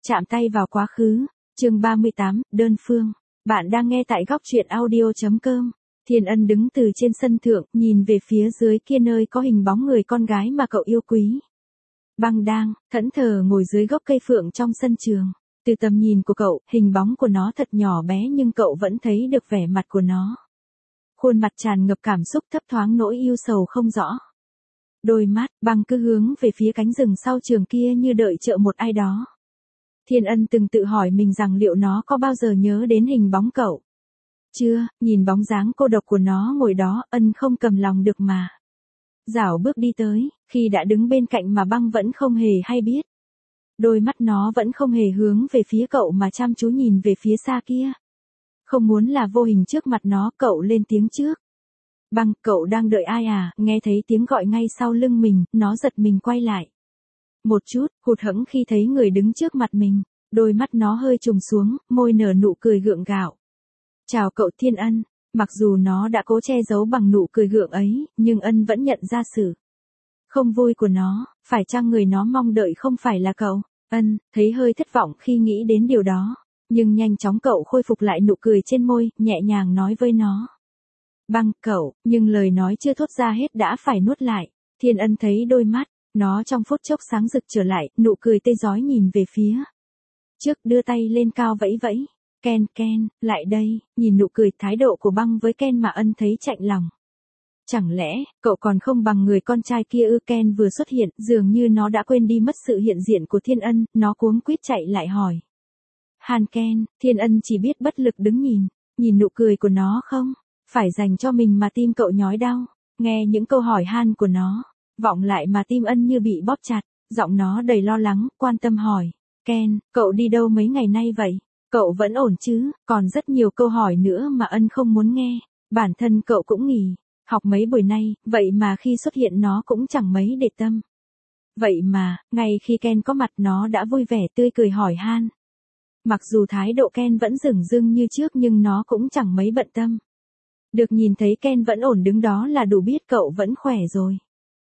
Chạm tay vào quá khứ, chương 38, đơn phương. Bạn đang nghe tại góc truyện audio.com. Thiên Ân đứng từ trên sân thượng, nhìn về phía dưới kia nơi có hình bóng người con gái mà cậu yêu quý. Băng đang, thẫn thờ ngồi dưới gốc cây phượng trong sân trường. Từ tầm nhìn của cậu, hình bóng của nó thật nhỏ bé nhưng cậu vẫn thấy được vẻ mặt của nó. Khuôn mặt tràn ngập cảm xúc thấp thoáng nỗi yêu sầu không rõ. Đôi mắt, băng cứ hướng về phía cánh rừng sau trường kia như đợi chờ một ai đó. Thiên Ân từng tự hỏi mình rằng liệu nó có bao giờ nhớ đến hình bóng cậu. Chưa, nhìn bóng dáng cô độc của nó ngồi đó, Ân không cầm lòng được mà. Dảo bước đi tới, khi đã đứng bên cạnh mà băng vẫn không hề hay biết. Đôi mắt nó vẫn không hề hướng về phía cậu mà chăm chú nhìn về phía xa kia. Không muốn là vô hình trước mặt nó, cậu lên tiếng trước. Băng, cậu đang đợi ai à? Nghe thấy tiếng gọi ngay sau lưng mình, nó giật mình quay lại. Một chút, hụt hẫng khi thấy người đứng trước mặt mình, đôi mắt nó hơi trùng xuống, môi nở nụ cười gượng gạo. Chào cậu Thiên Ân, mặc dù nó đã cố che giấu bằng nụ cười gượng ấy, nhưng Ân vẫn nhận ra sự không vui của nó, phải chăng người nó mong đợi không phải là cậu? Ân, thấy hơi thất vọng khi nghĩ đến điều đó, nhưng nhanh chóng cậu khôi phục lại nụ cười trên môi, nhẹ nhàng nói với nó. Băng, cậu, nhưng lời nói chưa thốt ra hết đã phải nuốt lại. Thiên Ân thấy đôi mắt nó trong phút chốc sáng rực trở lại, nụ cười tê rói nhìn về phía trước, đưa tay lên cao vẫy vẫy. Ken, Ken, lại đây. Nhìn nụ cười thái độ của băng với Ken mà Ân thấy chạnh lòng. Chẳng lẽ, cậu còn không bằng người con trai kia ư? Ken vừa xuất hiện, dường như nó đã quên đi mất sự hiện diện của Thiên Ân, nó cuống quýt chạy lại hỏi. Han Ken, Thiên Ân chỉ biết bất lực đứng nhìn nụ cười của nó không, phải dành cho mình mà tim cậu nhói đau, nghe những câu hỏi han của nó, vọng lại mà tim Ân như bị bóp chặt, giọng nó đầy lo lắng, quan tâm hỏi. Ken, cậu đi đâu mấy ngày nay vậy? Cậu vẫn ổn chứ? Còn rất nhiều câu hỏi nữa mà Ân không muốn nghe, bản thân cậu cũng nghỉ học mấy buổi nay, vậy mà khi xuất hiện nó cũng chẳng mấy để tâm. Vậy mà, ngay khi Ken có mặt nó đã vui vẻ tươi cười hỏi han. Mặc dù thái độ Ken vẫn dửng dưng như trước nhưng nó cũng chẳng mấy bận tâm. Được nhìn thấy Ken vẫn ổn đứng đó là đủ biết cậu vẫn khỏe rồi.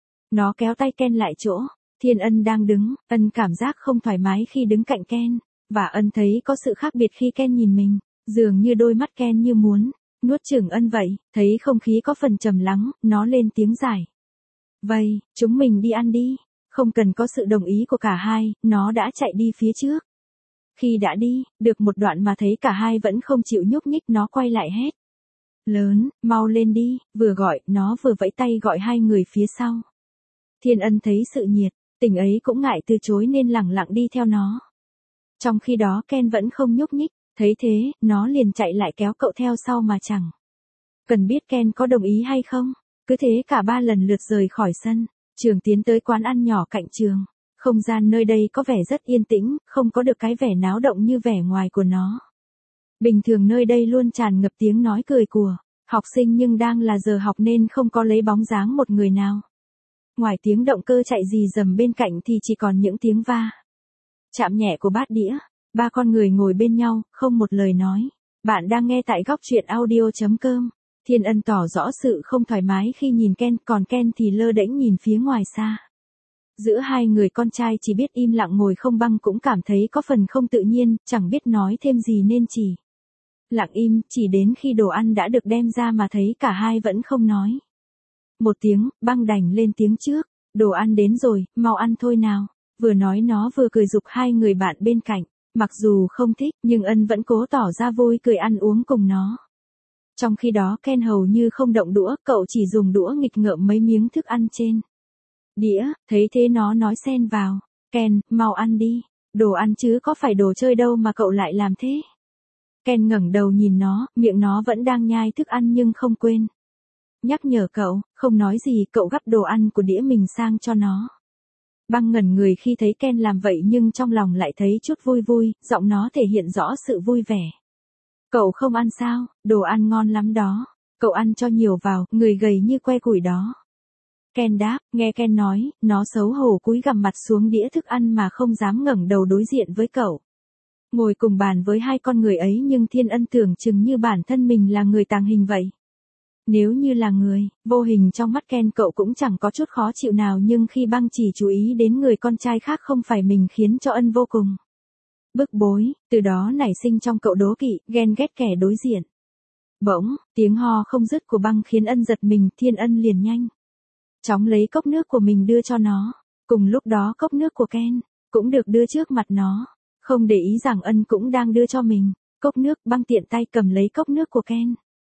Nó kéo tay Ken lại chỗ Thiên Ân đang đứng, Ân cảm giác không thoải mái khi đứng cạnh Ken, và Ân thấy có sự khác biệt khi Ken nhìn mình, dường như đôi mắt Ken như muốn nuốt chửng Ân vậy. Thấy không khí có phần trầm lắng, nó lên tiếng giải. Vậy, chúng mình đi ăn đi. Không cần có sự đồng ý của cả hai, nó đã chạy đi phía trước. Khi đã đi, được một đoạn mà thấy cả hai vẫn không chịu nhúc nhích, nó quay lại hét lớn, mau lên đi, vừa gọi, nó vừa vẫy tay gọi hai người phía sau. Thiên Ân thấy sự nhiệt tình ấy cũng ngại từ chối nên lẳng lặng đi theo nó. Trong khi đó Ken vẫn không nhúc nhích, thấy thế, nó liền chạy lại kéo cậu theo sau mà chẳng cần biết Ken có đồng ý hay không. Cứ thế cả ba lần lượt rời khỏi sân trường tiến tới quán ăn nhỏ cạnh trường. Không gian nơi đây có vẻ rất yên tĩnh, không có được cái vẻ náo động như vẻ ngoài của nó. Bình thường nơi đây luôn tràn ngập tiếng nói cười của học sinh nhưng đang là giờ học nên không có lấy bóng dáng một người nào. Ngoài tiếng động cơ chạy rì rầm bên cạnh thì chỉ còn những tiếng va chạm nhẹ của bát đĩa. Ba con người ngồi bên nhau, không một lời nói. Bạn đang nghe tại góc truyện audio.com. Thiên Ân tỏ rõ sự không thoải mái khi nhìn Ken, còn Ken thì lơ đễnh nhìn phía ngoài xa. Giữa hai người con trai chỉ biết im lặng ngồi không. Băng cũng cảm thấy có phần không tự nhiên, chẳng biết nói thêm gì nên chỉ lặng im, chỉ đến khi đồ ăn đã được đem ra mà thấy cả hai vẫn không nói một tiếng. Băng đành lên tiếng trước. Đồ ăn đến rồi, mau ăn thôi nào. Vừa nói nó vừa cười giục hai người bạn bên cạnh. Mặc dù không thích, nhưng Ân vẫn cố tỏ ra vui cười ăn uống cùng nó. Trong khi đó Ken hầu như không động đũa, cậu chỉ dùng đũa nghịch ngợm mấy miếng thức ăn trên đĩa. Thấy thế nó nói xen vào. Ken, mau ăn đi. Đồ ăn chứ có phải đồ chơi đâu mà cậu lại làm thế. Ken ngẩng đầu nhìn nó, miệng nó vẫn đang nhai thức ăn nhưng không quên nhắc nhở cậu. Không nói gì, cậu gắp đồ ăn của đĩa mình sang cho nó. Băng ngẩn người khi thấy Ken làm vậy nhưng trong lòng lại thấy chút vui vui, giọng nó thể hiện rõ sự vui vẻ. Cậu không ăn sao? Đồ ăn ngon lắm đó. Cậu ăn cho nhiều vào, người gầy như que củi đó. Ken đáp, nghe Ken nói, nó xấu hổ cúi gằm mặt xuống đĩa thức ăn mà không dám ngẩng đầu đối diện với cậu. Ngồi cùng bàn với hai con người ấy nhưng Thiên Ân tưởng chừng như bản thân mình là người tàng hình vậy. Nếu như là người vô hình trong mắt Ken, cậu cũng chẳng có chút khó chịu nào, nhưng khi Băng chỉ chú ý đến người con trai khác không phải mình khiến cho Ân vô cùng bức bối, từ đó nảy sinh trong cậu đố kỵ, ghen ghét kẻ đối diện. Bỗng, tiếng ho không dứt của Băng khiến Ân giật mình, Thiên Ân liền nhanh chóng lấy cốc nước của mình đưa cho nó. Cùng lúc đó cốc nước của Ken cũng được đưa trước mặt nó, không để ý rằng Ân cũng đang đưa cho mình cốc nước. Băng tiện tay cầm lấy cốc nước của Ken.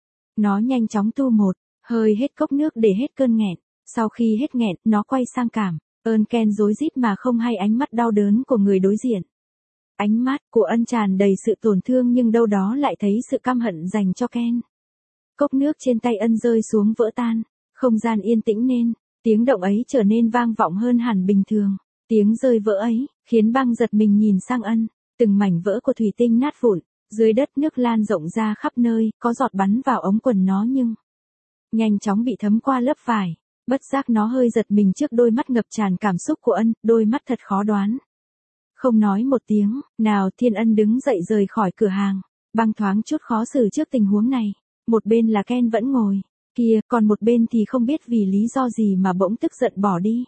Nó nhanh chóng tu một hơi hết cốc nước để hết cơn nghẹn. Sau khi hết nghẹn, nó quay sang cảm ơn Ken rối rít mà không hay ánh mắt đau đớn của người đối diện. Ánh mắt của Ân tràn đầy sự tổn thương nhưng đâu đó lại thấy sự căm hận dành cho Ken. Cốc nước trên tay Ân rơi xuống vỡ tan, không gian yên tĩnh nên, tiếng động ấy trở nên vang vọng hơn hẳn bình thường. Tiếng rơi vỡ ấy, khiến Băng giật mình nhìn sang Ân, từng mảnh vỡ của thủy tinh nát vụn, dưới đất nước lan rộng ra khắp nơi, có giọt bắn vào ống quần nó nhưng nhanh chóng bị thấm qua lớp vải. Bất giác nó hơi giật mình trước đôi mắt ngập tràn cảm xúc của Ân, đôi mắt thật khó đoán. Không nói một tiếng nào, Thiên Ân đứng dậy rời khỏi cửa hàng. Băng thoáng chút khó xử trước tình huống này. Một bên là Ken vẫn ngồi kia, còn một bên thì không biết vì lý do gì mà bỗng tức giận bỏ đi.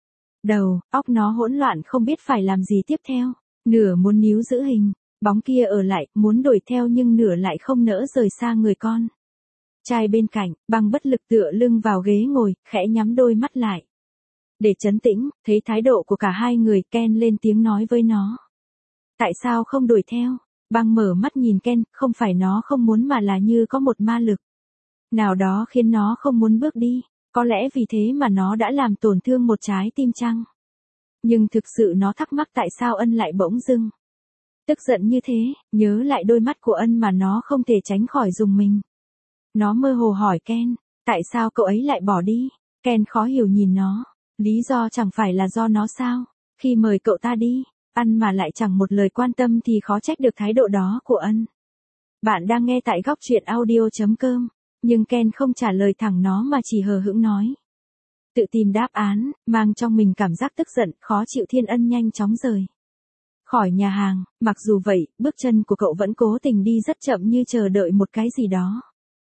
Đầu óc nó hỗn loạn không biết phải làm gì tiếp theo. Nửa muốn níu giữ hình bóng kia ở lại, muốn đuổi theo nhưng nửa lại không nỡ rời xa người con trai bên cạnh. Băng bất lực tựa lưng vào ghế ngồi, khẽ nhắm đôi mắt lại để trấn tĩnh. Thấy thái độ của cả hai người, Ken lên tiếng nói với nó. Tại sao không đuổi theo? Băng mở mắt nhìn Ken, không phải nó không muốn mà là như có một ma lực nào đó khiến nó không muốn bước đi. Có lẽ vì thế mà nó đã làm tổn thương một trái tim chăng? Nhưng thực sự nó thắc mắc tại sao Ân lại bỗng dưng tức giận như thế. Nhớ lại đôi mắt của Ân mà nó không thể tránh khỏi rùng mình. Nó mơ hồ hỏi Ken, tại sao cậu ấy lại bỏ đi? Ken khó hiểu nhìn nó. Lý do chẳng phải là do nó sao? Khi mời cậu ta đi, ăn mà lại chẳng một lời quan tâm thì khó trách được thái độ đó của Ân. Bạn đang nghe tại góc truyện audio.com. Nhưng Ken không trả lời thẳng nó mà chỉ hờ hững nói. Tự tìm đáp án, mang trong mình cảm giác tức giận, khó chịu. Thiên Ân nhanh chóng rời khỏi nhà hàng. Mặc dù vậy, bước chân của cậu vẫn cố tình đi rất chậm như chờ đợi một cái gì đó.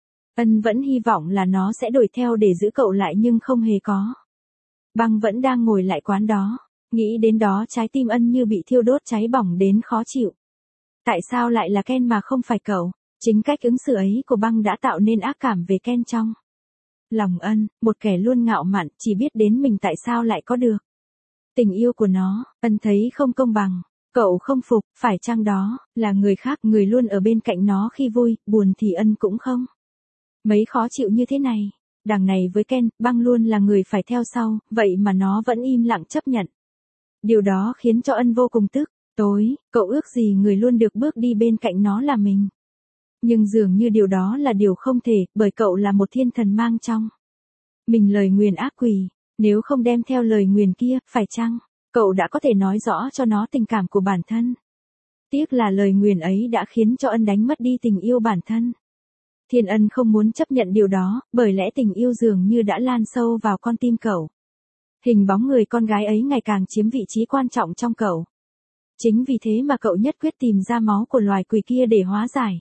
Ân vẫn hy vọng là nó sẽ đuổi theo để giữ cậu lại nhưng không hề có. Băng vẫn đang ngồi lại quán đó. Nghĩ đến đó trái tim Ân như bị thiêu đốt cháy bỏng đến khó chịu. Tại sao lại là Ken mà không phải cậu? Chính cách ứng xử ấy của Băng đã tạo nên ác cảm về Ken trong lòng Ân, một kẻ luôn ngạo mạn, chỉ biết đến mình tại sao lại có được tình yêu của nó. Ân thấy không công bằng. Cậu không phục, phải chăng đó là người khác, người luôn ở bên cạnh nó khi vui, buồn thì Ân cũng không mấy khó chịu như thế này. Đằng này với Ken, Băng luôn là người phải theo sau, vậy mà nó vẫn im lặng chấp nhận. Điều đó khiến cho Ân vô cùng tức tối. Cậu ước gì người luôn được bước đi bên cạnh nó là mình. Nhưng dường như điều đó là điều không thể, bởi cậu là một thiên thần mang trong mình lời nguyền ác quỷ. Nếu không đem theo lời nguyền kia, phải chăng cậu đã có thể nói rõ cho nó tình cảm của bản thân? Tiếc là lời nguyền ấy đã khiến cho Ân đánh mất đi tình yêu bản thân. Thiên Ân không muốn chấp nhận điều đó, bởi lẽ tình yêu dường như đã lan sâu vào con tim cậu. Hình bóng người con gái ấy ngày càng chiếm vị trí quan trọng trong cậu. Chính vì thế mà cậu nhất quyết tìm ra máu của loài quỷ kia để hóa giải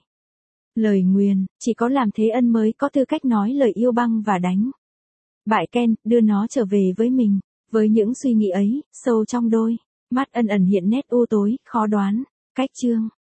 lời nguyền. Chỉ có làm thế Ân mới có tư cách nói lời yêu Băng và đánh bại Ken, đưa nó trở về với mình. Với những suy nghĩ ấy, sâu trong đôi mắt Ân ẩn hiện nét u tối, khó đoán. Cách chương